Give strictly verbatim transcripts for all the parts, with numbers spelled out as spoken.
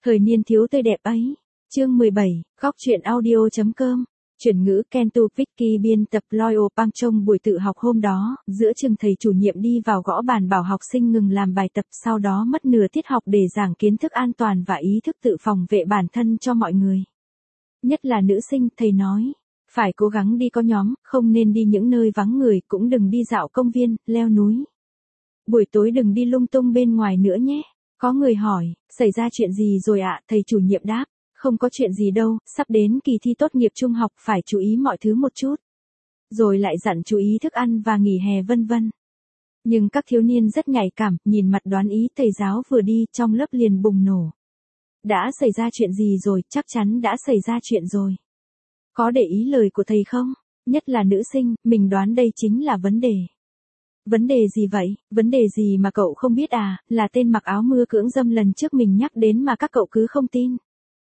Thời niên thiếu tươi đẹp ấy. Chương mười bảy, góc truyện audio.com. Chuyển ngữ Kentu Vicky biên tập Loyal Pang trong buổi tự học hôm đó, giữa chừng thầy chủ nhiệm đi vào gõ bàn bảo học sinh ngừng làm bài tập, sau đó mất nửa tiết học để giảng kiến thức an toàn và ý thức tự phòng vệ bản thân cho mọi người. Nhất là nữ sinh, thầy nói, phải cố gắng đi có nhóm, không nên đi những nơi vắng người, cũng đừng đi dạo công viên, leo núi. Buổi tối đừng đi lung tung bên ngoài nữa nhé. Có người hỏi, xảy ra chuyện gì rồi ạ? Thầy chủ nhiệm đáp, không có chuyện gì đâu, sắp đến kỳ thi tốt nghiệp trung học phải chú ý mọi thứ một chút. Rồi lại dặn chú ý thức ăn và nghỉ hè vân vân. Nhưng các thiếu niên rất nhạy cảm, nhìn mặt đoán ý thầy giáo vừa đi trong lớp liền bùng nổ. Đã xảy ra chuyện gì rồi? Chắc chắn đã xảy ra chuyện rồi. Có để ý lời của thầy không? Nhất là nữ sinh, mình đoán đây chính là vấn đề. Vấn đề gì vậy? Vấn đề gì mà cậu không biết à? Là tên mặc áo mưa cưỡng dâm lần trước mình nhắc đến mà các cậu cứ không tin.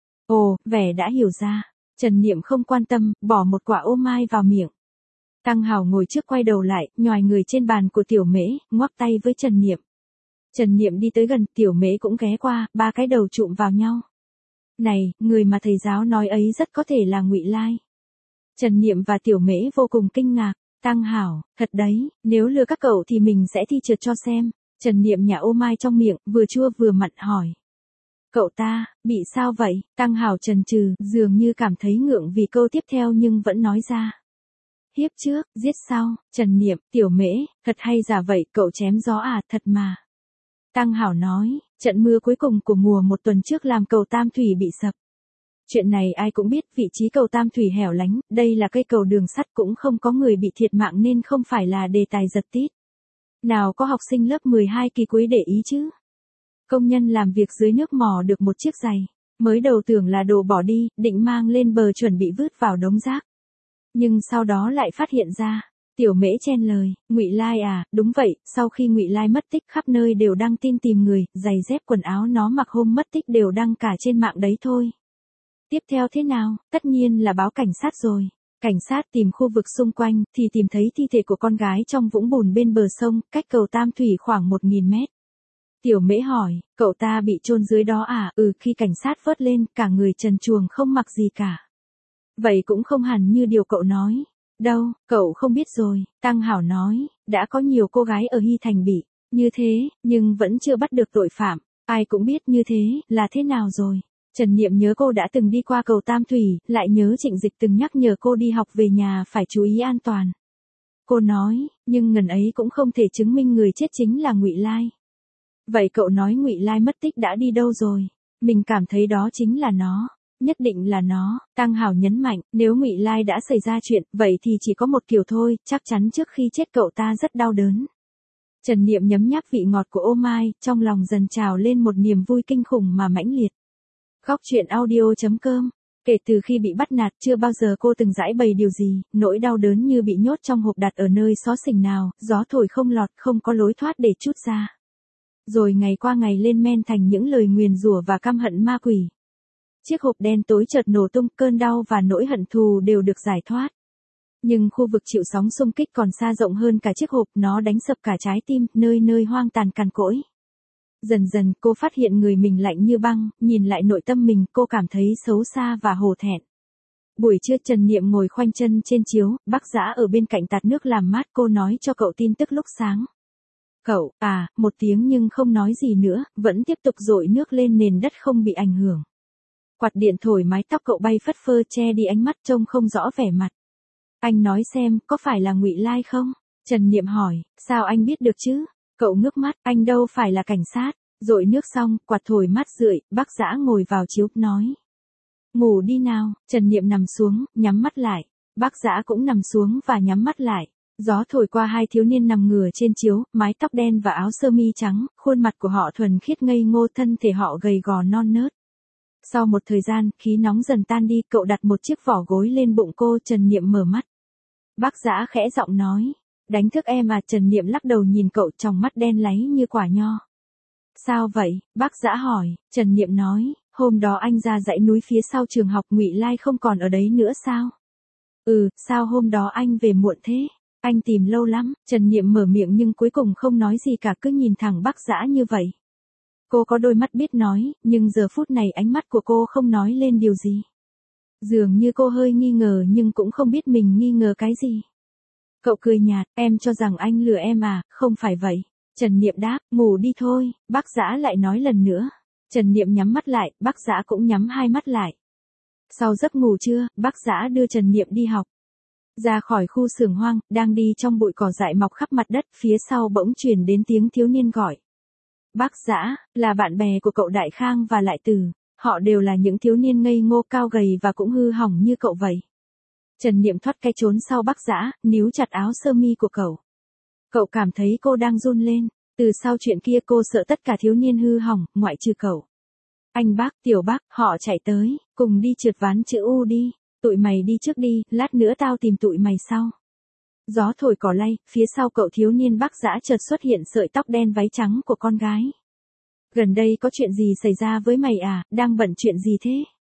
Ồ, vẻ đã hiểu ra. Trần Niệm không quan tâm, bỏ một quả ô mai vào miệng. Tăng Hảo ngồi trước quay đầu lại, nhòi người trên bàn của Tiểu Mễ, ngoắc tay với Trần Niệm. Trần Niệm đi tới gần, Tiểu Mễ cũng ghé qua, ba cái đầu chụm vào nhau. Này, người mà thầy giáo nói ấy rất có thể là Ngụy Lai. Trần Niệm và Tiểu Mễ vô cùng kinh ngạc. Tăng Hảo, thật đấy, nếu lừa các cậu thì mình sẽ thi trượt cho xem. Trần Niệm nhả ô mai trong miệng, vừa chua vừa mặn hỏi. Cậu ta, bị sao vậy? Tăng Hảo chần chừ, dường như cảm thấy ngượng vì câu tiếp theo nhưng vẫn nói ra. Hiếp trước, giết sau. Trần Niệm, Tiểu Mễ, thật hay giả vậy, cậu chém gió à? Thật mà. Tăng Hảo nói, trận mưa cuối cùng của mùa một tuần trước làm cầu Tam Thủy bị sập. Chuyện này ai cũng biết, vị trí cầu Tam Thủy hẻo lánh, đây là cây cầu đường sắt, cũng không có người bị thiệt mạng nên không phải là đề tài giật tít. Nào có học sinh lớp mười hai kỳ cuối để ý chứ. Công nhân làm việc dưới nước mò được một chiếc giày, mới đầu tưởng là đồ bỏ đi, định mang lên bờ chuẩn bị vứt vào đống rác. Nhưng sau đó lại phát hiện ra, Tiểu Mễ chen lời, Ngụy Lai à? Đúng vậy, sau khi Ngụy Lai mất tích khắp nơi đều đăng tin tìm người, giày dép quần áo nó mặc hôm mất tích đều đăng cả trên mạng đấy thôi. Tiếp theo thế nào? Tất nhiên là báo cảnh sát rồi. Cảnh sát tìm khu vực xung quanh thì tìm thấy thi thể của con gái trong vũng bùn bên bờ sông, cách cầu Tam Thủy khoảng một nghìn mét. Tiểu Mễ hỏi, cậu ta bị chôn dưới đó à? Ừ, khi cảnh sát vớt lên, cả người trần truồng không mặc gì cả. Vậy cũng không hẳn như điều cậu nói. Đâu, cậu không biết rồi. Tăng Hảo nói, đã có nhiều cô gái ở Hy Thành bị như thế, nhưng vẫn chưa bắt được tội phạm. Ai cũng biết như thế là thế nào rồi. Trần Niệm nhớ cô đã từng đi qua cầu Tam Thủy, lại nhớ Trịnh Dịch từng nhắc nhở cô đi học về nhà phải chú ý an toàn. Cô nói, nhưng ngần ấy cũng không thể chứng minh người chết chính là Ngụy Lai. Vậy cậu nói Ngụy Lai mất tích đã đi đâu rồi? Mình cảm thấy đó chính là nó. Nhất định là nó. Tăng Hảo nhấn mạnh, nếu Ngụy Lai đã xảy ra chuyện, vậy thì chỉ có một kiểu thôi, chắc chắn trước khi chết cậu ta rất đau đớn. Trần Niệm nhấm nháp vị ngọt của ô mai, trong lòng dần trào lên một niềm vui kinh khủng mà mãnh liệt. Góc truyện audio.com. Kể từ khi bị bắt nạt chưa bao giờ cô từng giải bày điều gì, nỗi đau đớn như bị nhốt trong hộp đặt ở nơi xó xỉnh nào, gió thổi không lọt, không có lối thoát để trút ra. Rồi ngày qua ngày lên men thành những lời nguyền rủa và căm hận ma quỷ. Chiếc hộp đen tối chợt nổ tung, cơn đau và nỗi hận thù đều được giải thoát. Nhưng khu vực chịu sóng xung kích còn xa rộng hơn cả chiếc hộp, nó đánh sập cả trái tim, nơi nơi hoang tàn cằn cỗi. Dần dần cô phát hiện người mình lạnh như băng, nhìn lại nội tâm mình cô cảm thấy xấu xa và hổ thẹn. Buổi trưa Trần Niệm ngồi khoanh chân trên chiếu, Bác Dã ở bên cạnh tạt nước làm mát, cô nói cho cậu tin tức lúc sáng. Cậu, à, một tiếng nhưng không nói gì nữa, vẫn tiếp tục dội nước lên nền đất không bị ảnh hưởng. Quạt điện thổi mái tóc cậu bay phất phơ che đi ánh mắt trông không rõ vẻ mặt. Anh nói xem, có phải là Ngụy Lai không? Trần Niệm hỏi, sao anh biết được chứ? Cậu ngước mắt, anh đâu phải là cảnh sát. Dội nước xong, quạt thổi mát rượi, Bác Dã ngồi vào chiếu, nói. Ngủ đi nào. Trần Niệm nằm xuống, nhắm mắt lại. Bác Dã cũng nằm xuống và nhắm mắt lại. Gió thổi qua hai thiếu niên nằm ngửa trên chiếu, mái tóc đen và áo sơ mi trắng, khuôn mặt của họ thuần khiết ngây ngô, thân thể họ gầy gò non nớt. Sau một thời gian, khí nóng dần tan đi, cậu đặt một chiếc vỏ gối lên bụng cô. Trần Niệm mở mắt. Bác Dã khẽ giọng nói. Đánh thức em à? Trần Niệm lắc đầu nhìn cậu, tròng mắt đen láy như quả nho. Sao vậy? Bác Dã hỏi. Trần Niệm nói, hôm đó anh ra dãy núi phía sau trường học, Ngụy Lai không còn ở đấy nữa sao? Ừ, sao hôm đó anh về muộn thế? Anh tìm lâu lắm. Trần Niệm mở miệng nhưng cuối cùng không nói gì cả, cứ nhìn thẳng Bác Dã như vậy. Cô có đôi mắt biết nói, nhưng giờ phút này ánh mắt của cô không nói lên điều gì. Dường như cô hơi nghi ngờ nhưng cũng không biết mình nghi ngờ cái gì. Cậu cười nhạt, em cho rằng anh lừa em à, không phải vậy. Trần Niệm đáp, ngủ đi thôi, bác Dã lại nói lần nữa. Trần Niệm nhắm mắt lại, bác Dã cũng nhắm hai mắt lại. Sau giấc ngủ trưa, bác Dã đưa Trần Niệm đi học. Ra khỏi khu xưởng hoang, đang đi trong bụi cỏ dại mọc khắp mặt đất, phía sau bỗng truyền đến tiếng thiếu niên gọi. Bác Dã, là bạn bè của cậu Đại Khang và Lại Từ, họ đều là những thiếu niên ngây ngô cao gầy và cũng hư hỏng như cậu vậy. Trần Niệm thoát cái trốn sau bác Dã, níu chặt áo sơ mi của cậu. Cậu cảm thấy cô đang run lên, từ sau chuyện kia cô sợ tất cả thiếu niên hư hỏng, ngoại trừ cậu. Anh bác, tiểu bác, họ chạy tới, cùng đi trượt ván chữ U đi, tụi mày đi trước đi, lát nữa tao tìm tụi mày sau. Gió thổi cỏ lay, phía sau cậu thiếu niên bác Dã chợt xuất hiện sợi tóc đen váy trắng của con gái. Gần đây có chuyện gì xảy ra với mày à, đang bận chuyện gì thế?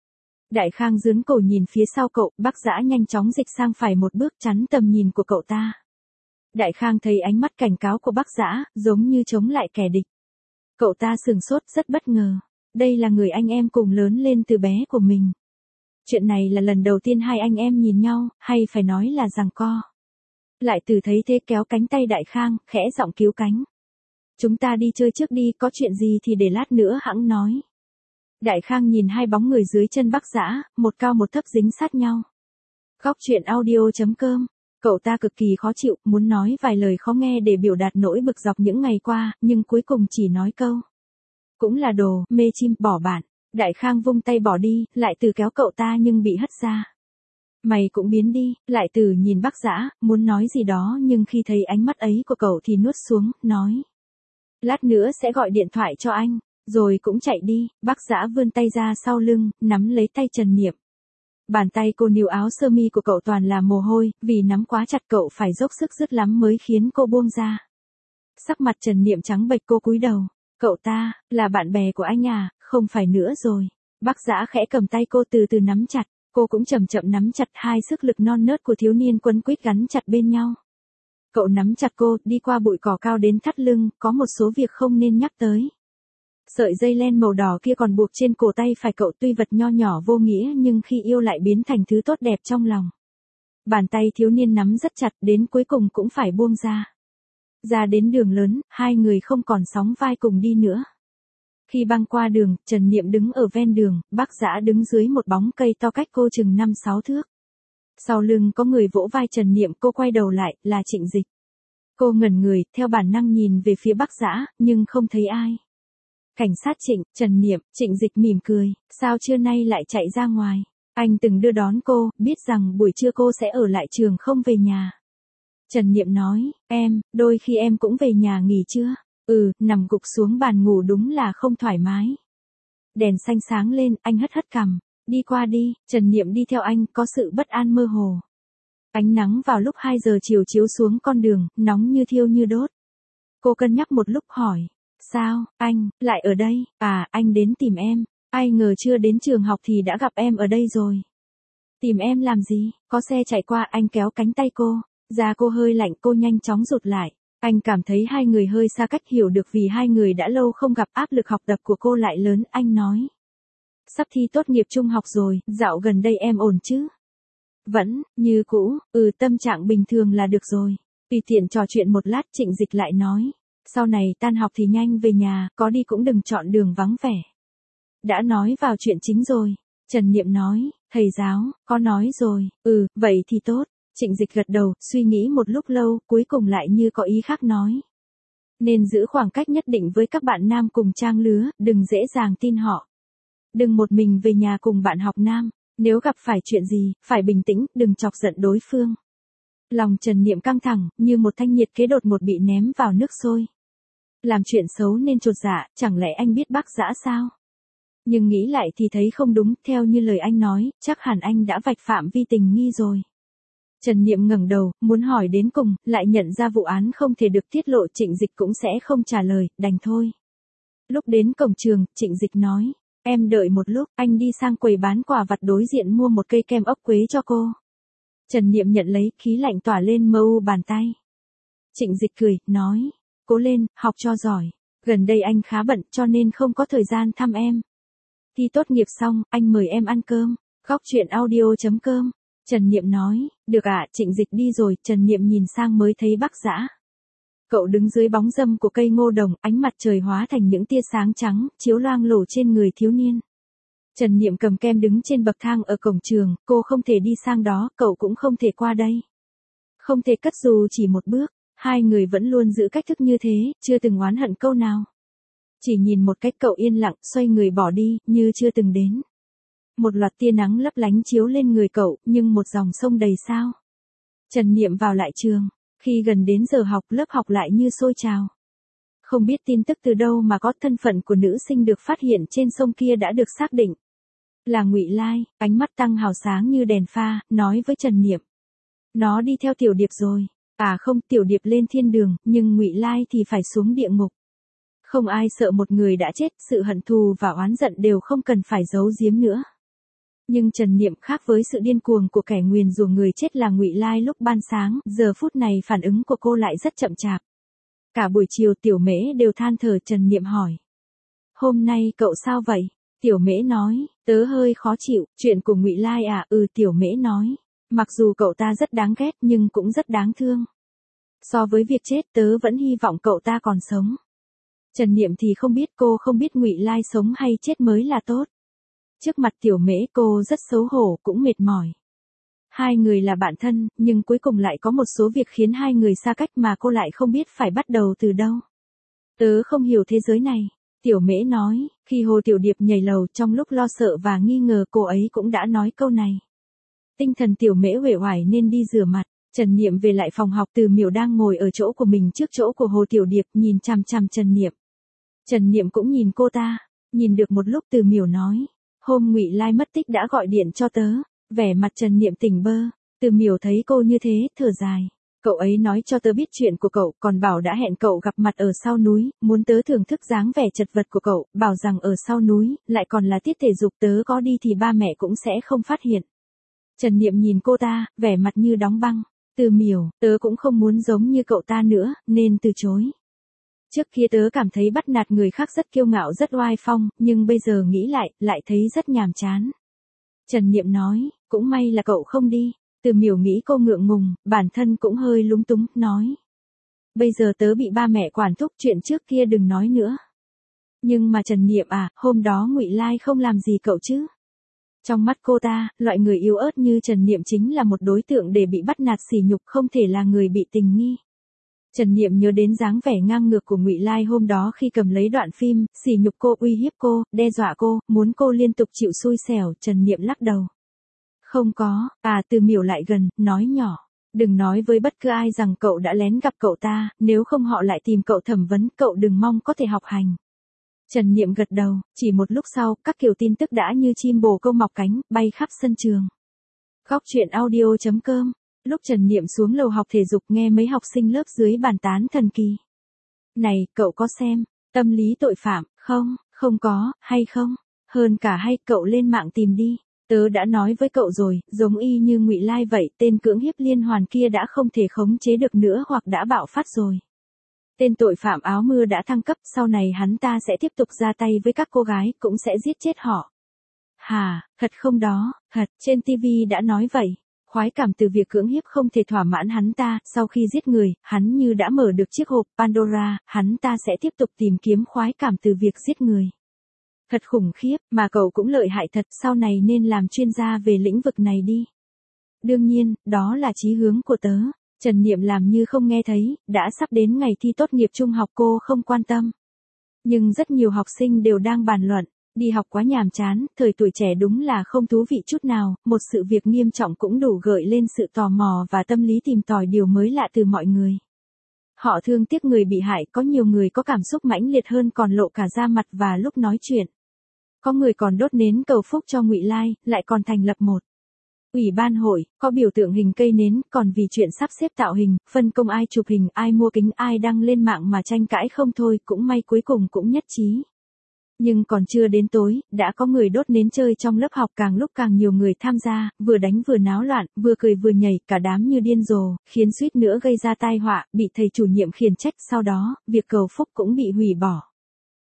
Đại Khang giương cổ nhìn phía sau cậu, bác Dã nhanh chóng dịch sang phải một bước chắn tầm nhìn của cậu ta. Đại Khang thấy ánh mắt cảnh cáo của bác Dã, giống như chống lại kẻ địch. Cậu ta sừng sốt rất bất ngờ. Đây là người anh em cùng lớn lên từ bé của mình. Chuyện này là lần đầu tiên hai anh em nhìn nhau, hay phải nói là giằng co. Lại Từ thấy thế kéo cánh tay Đại Khang, khẽ giọng cứu cánh. Chúng ta đi chơi trước đi, có chuyện gì thì để lát nữa hẵng nói. Đại Khang nhìn hai bóng người dưới chân bác Dã, một cao một thấp dính sát nhau. Góc truyện audio chấm com. Cậu ta cực kỳ khó chịu, muốn nói vài lời khó nghe để biểu đạt nỗi bực dọc những ngày qua, nhưng cuối cùng chỉ nói câu. Cũng là đồ, mê chim, bỏ bạn. Đại Khang vung tay bỏ đi, Lại Từ kéo cậu ta nhưng bị hất ra. Mày cũng biến đi, Lại Từ nhìn bác Dã, muốn nói gì đó nhưng khi thấy ánh mắt ấy của cậu thì nuốt xuống, nói. Lát nữa sẽ gọi điện thoại cho anh, rồi cũng chạy đi, bác Dã vươn tay ra sau lưng, nắm lấy tay Trần Niệm. Bàn tay cô níu áo sơ mi của cậu toàn là mồ hôi, vì nắm quá chặt cậu phải dốc sức dứt lắm mới khiến cô buông ra. Sắc mặt Trần Niệm trắng bệch, cô cúi đầu. Cậu ta, là bạn bè của anh à, không phải nữa rồi. Bác Dã khẽ cầm tay cô từ từ nắm chặt, cô cũng chậm chậm nắm chặt, hai sức lực non nớt của thiếu niên quấn quýt gắn chặt bên nhau. Cậu nắm chặt cô, đi qua bụi cỏ cao đến thắt lưng, có một số việc không nên nhắc tới. Sợi dây len màu đỏ kia còn buộc trên cổ tay phải cậu, tuy vật nho nhỏ vô nghĩa nhưng khi yêu lại biến thành thứ tốt đẹp trong lòng. Bàn tay thiếu niên nắm rất chặt, đến cuối cùng cũng phải buông ra. Ra đến đường lớn, hai người không còn sóng vai cùng đi nữa. Khi băng qua đường, Trần Niệm đứng ở ven đường, bác Dã đứng dưới một bóng cây to cách cô chừng năm sáu thước. Sau lưng có người vỗ vai Trần Niệm, cô quay đầu lại, là Trịnh Dịch. Cô ngẩn người, theo bản năng nhìn về phía bác Dã, nhưng không thấy ai. Cảnh sát Trịnh, Trần Niệm, Trịnh Dịch mỉm cười, sao trưa nay lại chạy ra ngoài? Anh từng đưa đón cô, biết rằng buổi trưa cô sẽ ở lại trường không về nhà. Trần Niệm nói, em, đôi khi em cũng về nhà nghỉ trưa. Ừ, nằm gục xuống bàn ngủ đúng là không thoải mái. Đèn xanh sáng lên, anh hất hất cằm. Đi qua đi, Trần Niệm đi theo anh, có sự bất an mơ hồ. Ánh nắng vào lúc hai giờ chiều chiếu xuống con đường, nóng như thiêu như đốt. Cô cân nhắc một lúc hỏi. Sao, anh, lại ở đây? À, anh đến tìm em. Ai ngờ chưa đến trường học thì đã gặp em ở đây rồi. Tìm em làm gì? Có xe chạy qua, anh kéo cánh tay cô. Da cô hơi lạnh, cô nhanh chóng rụt lại. Anh cảm thấy hai người hơi xa cách, hiểu được vì hai người đã lâu không gặp, áp lực học tập của cô lại lớn, anh nói. Sắp thi tốt nghiệp trung học rồi, dạo gần đây em ổn chứ? Vẫn, như cũ, ừ, tâm trạng bình thường là được rồi. Tùy tiện trò chuyện một lát, Trịnh Dịch lại nói. Sau này tan học thì nhanh về nhà, có đi cũng đừng chọn đường vắng vẻ. Đã nói vào chuyện chính rồi. Trần Niệm nói, thầy giáo, có nói rồi, ừ, vậy thì tốt. Trịnh Dịch gật đầu, suy nghĩ một lúc lâu, cuối cùng lại như có ý khác nói. Nên giữ khoảng cách nhất định với các bạn nam cùng trang lứa, đừng dễ dàng tin họ. Đừng một mình về nhà cùng bạn học nam, nếu gặp phải chuyện gì, phải bình tĩnh, đừng chọc giận đối phương. Lòng Trần Niệm căng thẳng, như một thanh nhiệt kế đột một bị ném vào nước sôi. Làm chuyện xấu nên chột dạ, chẳng lẽ anh biết bác Dã sao? Nhưng nghĩ lại thì thấy không đúng, theo như lời anh nói, chắc hẳn anh đã vạch phạm vi tình nghi rồi. Trần Niệm ngẩng đầu, muốn hỏi đến cùng, lại nhận ra vụ án không thể được tiết lộ, Trịnh Dịch cũng sẽ không trả lời, đành thôi. Lúc đến cổng trường, Trịnh Dịch nói, em đợi một lúc, anh đi sang quầy bán quà vặt đối diện mua một cây kem ốc quế cho cô. Trần Niệm nhận lấy, khí lạnh tỏa lên mờ u bàn tay. Trịnh Dịch cười, nói, cố lên, học cho giỏi. Gần đây anh khá bận cho nên không có thời gian thăm em. Thi tốt nghiệp xong, anh mời em ăn cơm. Góc chuyện audio chấm com. Trần Niệm nói, được ạ, Trịnh Dịch đi rồi. Trần Niệm nhìn sang mới thấy Bác Dã. Cậu đứng dưới bóng râm của cây ngô đồng, ánh mặt trời hóa thành những tia sáng trắng, chiếu loang lổ trên người thiếu niên. Trần Niệm cầm kem đứng trên bậc thang ở cổng trường, cô không thể đi sang đó, cậu cũng không thể qua đây. Không thể cất dù chỉ một bước, hai người vẫn luôn giữ cách thức như thế, chưa từng oán hận câu nào. Chỉ nhìn một cách cậu yên lặng, xoay người bỏ đi, như chưa từng đến. Một loạt tia nắng lấp lánh chiếu lên người cậu, nhưng một dòng sông đầy sao. Trần Niệm vào lại trường, khi gần đến giờ học, lớp học lại như sôi trào. Không biết tin tức từ đâu mà có thân phận của nữ sinh được phát hiện trên sông kia đã được xác định. Là Ngụy Lai, ánh mắt Tăng hào sáng như đèn pha, nói với Trần Niệm. Nó đi theo Tiểu Điệp rồi. À không, Tiểu Điệp lên thiên đường, nhưng Ngụy Lai thì phải xuống địa ngục. Không ai sợ một người đã chết, sự hận thù và oán giận đều không cần phải giấu giếm nữa. Nhưng Trần Niệm khác với sự điên cuồng của kẻ nguyền rủa người chết là Ngụy Lai lúc ban sáng, giờ phút này phản ứng của cô lại rất chậm chạp. Cả buổi chiều Tiểu Mễ đều than thở. Trần Niệm hỏi. Hôm nay cậu sao vậy? Tiểu Mễ nói, tớ hơi khó chịu, chuyện của Ngụy Lai à, ừ Tiểu Mễ nói. Mặc dù cậu ta rất đáng ghét nhưng cũng rất đáng thương. So với việc chết tớ vẫn hy vọng cậu ta còn sống. Trần Niệm thì không biết, cô không biết Ngụy Lai sống hay chết mới là tốt. Trước mặt Tiểu Mễ cô rất xấu hổ, cũng mệt mỏi. Hai người là bạn thân, nhưng cuối cùng lại có một số việc khiến hai người xa cách mà cô lại không biết phải bắt đầu từ đâu. Tớ không hiểu thế giới này. Tiểu Mễ nói, khi Hồ Tiểu Điệp nhảy lầu trong lúc lo sợ và nghi ngờ cô ấy cũng đã nói câu này. Tinh thần Tiểu Mễ uể oải nên đi rửa mặt. Trần Niệm về lại phòng học, Từ Miểu đang ngồi ở chỗ của mình trước chỗ của Hồ Tiểu Điệp nhìn chằm chằm Trần Niệm. Trần Niệm cũng nhìn cô ta, nhìn được một lúc Từ Miểu nói, hôm Ngụy Lai mất tích đã gọi điện cho tớ. Vẻ mặt Trần Niệm tỉnh bơ, Từ Miểu thấy cô như thế, thở dài. Cậu ấy nói cho tớ biết chuyện của cậu, còn bảo đã hẹn cậu gặp mặt ở sau núi, muốn tớ thưởng thức dáng vẻ chật vật của cậu, bảo rằng ở sau núi, lại còn là tiết thể dục, tớ có đi thì ba mẹ cũng sẽ không phát hiện. Trần Niệm nhìn cô ta, vẻ mặt như đóng băng. Từ Miểu, tớ cũng không muốn giống như cậu ta nữa, nên từ chối. Trước kia tớ cảm thấy bắt nạt người khác rất kiêu ngạo, rất oai phong, nhưng bây giờ nghĩ lại, lại thấy rất nhàm chán. Trần Niệm nói, cũng may là cậu không đi. Từ Miểu nghĩ cô ngượng ngùng, bản thân cũng hơi lúng túng, nói. Bây giờ tớ bị ba mẹ quản thúc, chuyện trước kia đừng nói nữa. Nhưng mà Trần Niệm à, hôm đó Ngụy Lai không làm gì cậu chứ? Trong mắt cô ta, loại người yếu ớt như Trần Niệm chính là một đối tượng để bị bắt nạt sỉ nhục, không thể là người bị tình nghi. Trần Niệm nhớ đến dáng vẻ ngang ngược của Ngụy Lai hôm đó khi cầm lấy đoạn phim, sỉ nhục cô, uy hiếp cô, đe dọa cô, muốn cô liên tục chịu xui xẻo. Trần Niệm lắc đầu. Không có. À, Từ Miểu lại gần, nói nhỏ. Đừng nói với bất cứ ai rằng cậu đã lén gặp cậu ta, nếu không họ lại tìm cậu thẩm vấn, cậu đừng mong có thể học hành. Trần Niệm gật đầu, chỉ một lúc sau, các kiểu tin tức đã như chim bồ câu mọc cánh, bay khắp sân trường. Góc chuyện audio chấm com. Lúc Trần Niệm xuống lầu học thể dục nghe mấy học sinh lớp dưới bàn tán thần kỳ. Này, cậu có xem Tâm lý tội phạm không? Không có, hay không? Hơn cả hay, cậu lên mạng tìm đi. Tớ đã nói với cậu rồi, giống y như Ngụy Lai vậy, tên cưỡng hiếp liên hoàn kia đã không thể khống chế được nữa hoặc đã bạo phát rồi. Tên tội phạm áo mưa đã thăng cấp, sau này hắn ta sẽ tiếp tục ra tay với các cô gái, cũng sẽ giết chết họ. Hà, thật không đó, thật, trên ti vi đã nói vậy. Khoái cảm từ việc cưỡng hiếp không thể thỏa mãn hắn ta, sau khi giết người, hắn như đã mở được chiếc hộp Pandora, hắn ta sẽ tiếp tục tìm kiếm khoái cảm từ việc giết người. Thật khủng khiếp, mà cậu cũng lợi hại thật, sau này nên làm chuyên gia về lĩnh vực này đi. Đương nhiên, đó là chí hướng của tớ. Trần Niệm làm như không nghe thấy, đã sắp đến ngày thi tốt nghiệp trung học cô không quan tâm. Nhưng rất nhiều học sinh đều đang bàn luận, đi học quá nhàm chán, thời tuổi trẻ đúng là không thú vị chút nào, một sự việc nghiêm trọng cũng đủ gợi lên sự tò mò và tâm lý tìm tòi điều mới lạ từ mọi người. Họ thương tiếc người bị hại, có nhiều người có cảm xúc mãnh liệt hơn còn lộ cả da mặt và lúc nói chuyện. Có người còn đốt nến cầu phúc cho Ngụy Lai, lại còn thành lập một ủy ban hội, có biểu tượng hình cây nến, còn vì chuyện sắp xếp tạo hình, phân công ai chụp hình, ai mua kính, ai đăng lên mạng mà tranh cãi không thôi, cũng may cuối cùng cũng nhất trí. Nhưng còn chưa đến tối, đã có người đốt nến chơi trong lớp học, càng lúc càng nhiều người tham gia, vừa đánh vừa náo loạn, vừa cười vừa nhảy, cả đám như điên rồ, khiến suýt nữa gây ra tai họa, bị thầy chủ nhiệm khiển trách, sau đó, việc cầu phúc cũng bị hủy bỏ.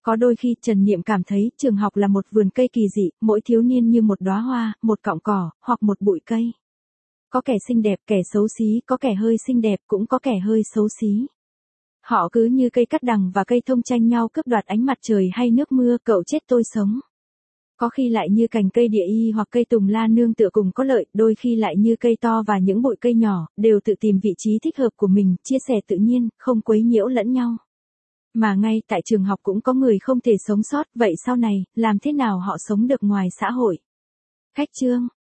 Có đôi khi Trần Niệm cảm thấy trường học là một vườn cây kỳ dị, mỗi thiếu niên như một đóa hoa, một cọng cỏ, hoặc một bụi cây. Có kẻ xinh đẹp, kẻ xấu xí, có kẻ hơi xinh đẹp, cũng có kẻ hơi xấu xí. Họ cứ như cây cắt đằng và cây thông tranh nhau cướp đoạt ánh mặt trời hay nước mưa, cậu chết tôi sống. Có khi lại như cành cây địa y hoặc cây tùng la nương tựa cùng có lợi, đôi khi lại như cây to và những bụi cây nhỏ, đều tự tìm vị trí thích hợp của mình, chia sẻ tự nhiên, không quấy nhiễu lẫn nhau. Mà ngay tại trường học cũng có người không thể sống sót, vậy sau này, làm thế nào họ sống được ngoài xã hội? Khách chương